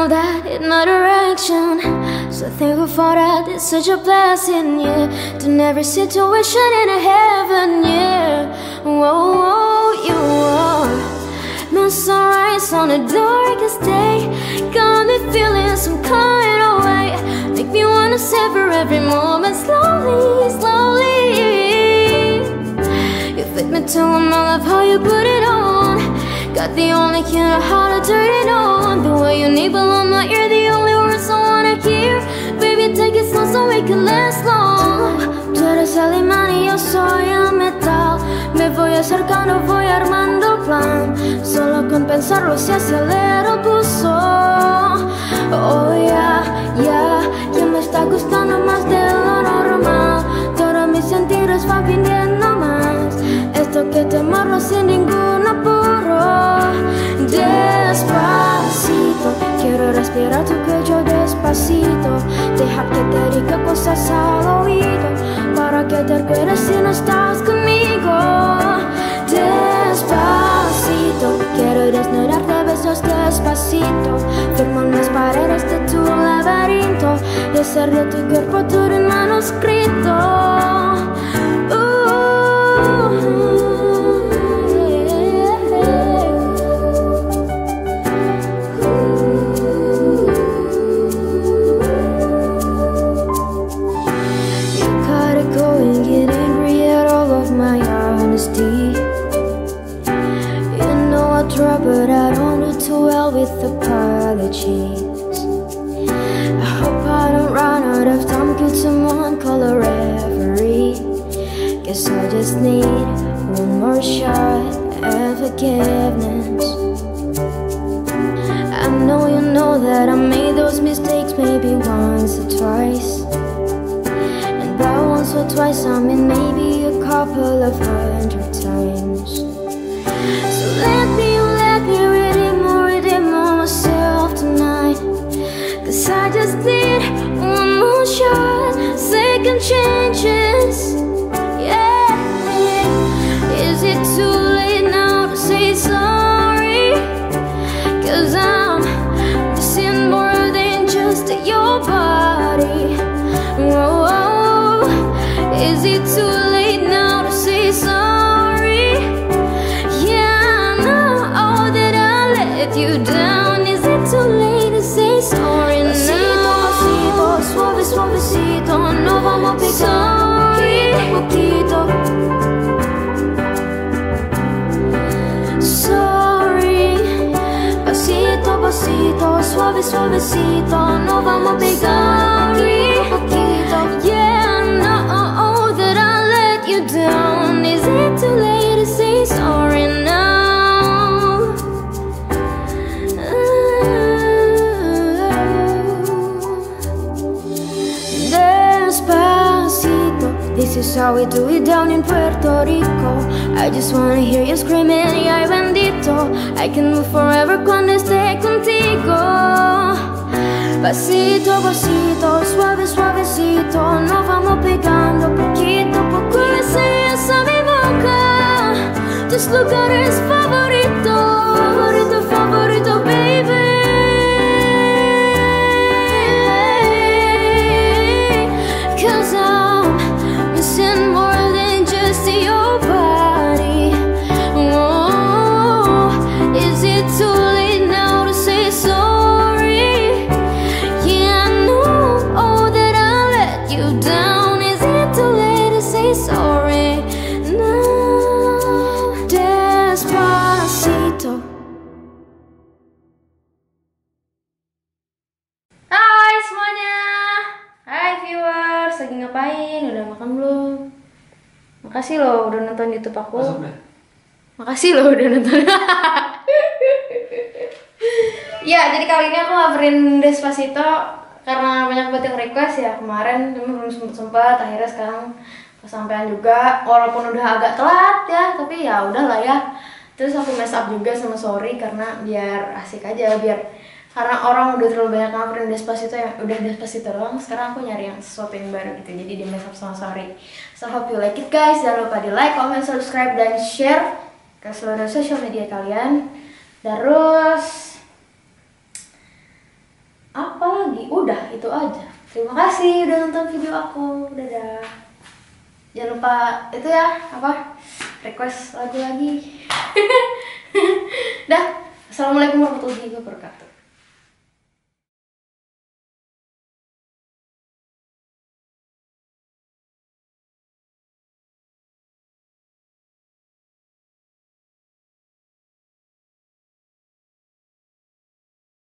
know that in my direction. So thankful for that, it's such a blessing, yeah. Turn every situation into heaven, yeah. Whoa, whoa, you are my sunrise on the darkest day. Got me feeling some kind of way. Make me wanna savor every moment slowly, slowly. You fit me to them, I love how you put it on. Got the only key to how to turn it on. The way you nibble on my ear, the only words I wanna hear. Baby, take it slow so we can last long. Tú eres el imán y yo soy el metal. Me voy acercando, voy armando el plan. Solo con pensarlo se acelera el pulso. Oh yeah, yeah, ya me está gustando más de lo normal. Todos mis sentidos van pidiendo más. Esto que te amarlo sin ningún apuro. Despacito, quiero respirar tu cuello despacito. Deja que te diga cosas al oído, para que te acuerdes si no estás conmigo. Despacito, quiero desnudarte a besos despacito. Firmo en las paredes de tu laberinto y hacer de tu cuerpo todo un manuscrito. But I don't do too well with apologies. I hope I don't run out of time. Could someone call a referee? Guess I just need one more shot at forgiveness. I know you know that I made those mistakes maybe once or twice. And by once or twice I mean maybe a couple of 100 times. So let me redeem myself tonight. Cause I just need one more shot, second chances. Yeah, is it too late now to say sorry? Cause I'm missing more than just your body. Whoa, is it too late now to say sorry? You down, is it too late to say sorry now? Pasito, suave, suavecito, no vamos a pegar poquito, poquito. Sorry, pasito, pasito, suave, suavecito, no vamos a pegar poquito. Yeah, no, that I let you down. Is it too late to say sorry now? This is how we do it down in Puerto Rico. I just wanna hear you screaming, ay bendito. I can move forever cuando esté contigo. Pasito, pasito, suave, suavecito. Nos vamos pegando poquito a poco. Deseas a mi boca tus lugares favoritos. Favorito, favorito, baby. Cause I'm missing more than just your body. Oh, is it too late now to say sorry? Yeah, I know that I let you down. Is it too late to say sorry? No, despacito. Hai semuanya. Hai viewers, lagi ngapain? Udah makan belum? Makasih loh udah nonton YouTube aku. Makasih loh udah nonton. Ya, jadi kali ini aku coverin Despacito karena banyak banget yang request ya kemarin, cuma belum sempet. Akhirnya sekarang kesampaian juga, walaupun udah agak telat ya, tapi ya udahlah ya. Terus aku mess up juga sama sorry karena biar asik aja, karena orang udah terlalu banyak coverin Despacito yang udah Despacito doang. Sekarang aku nyari yang sesuatu yang baru gitu, jadi di mess up sama sorry. So hope you like it guys. Jangan lupa di like, comment, subscribe, dan share ke seluruh social media kalian. Terus apa lagi? Udah, itu aja. Terima kasih udah nonton video aku. Dadah. Jangan lupa itu ya, apa? Request lagu lagi. Dah. Assalamualaikum warahmatullahi wabarakatuh.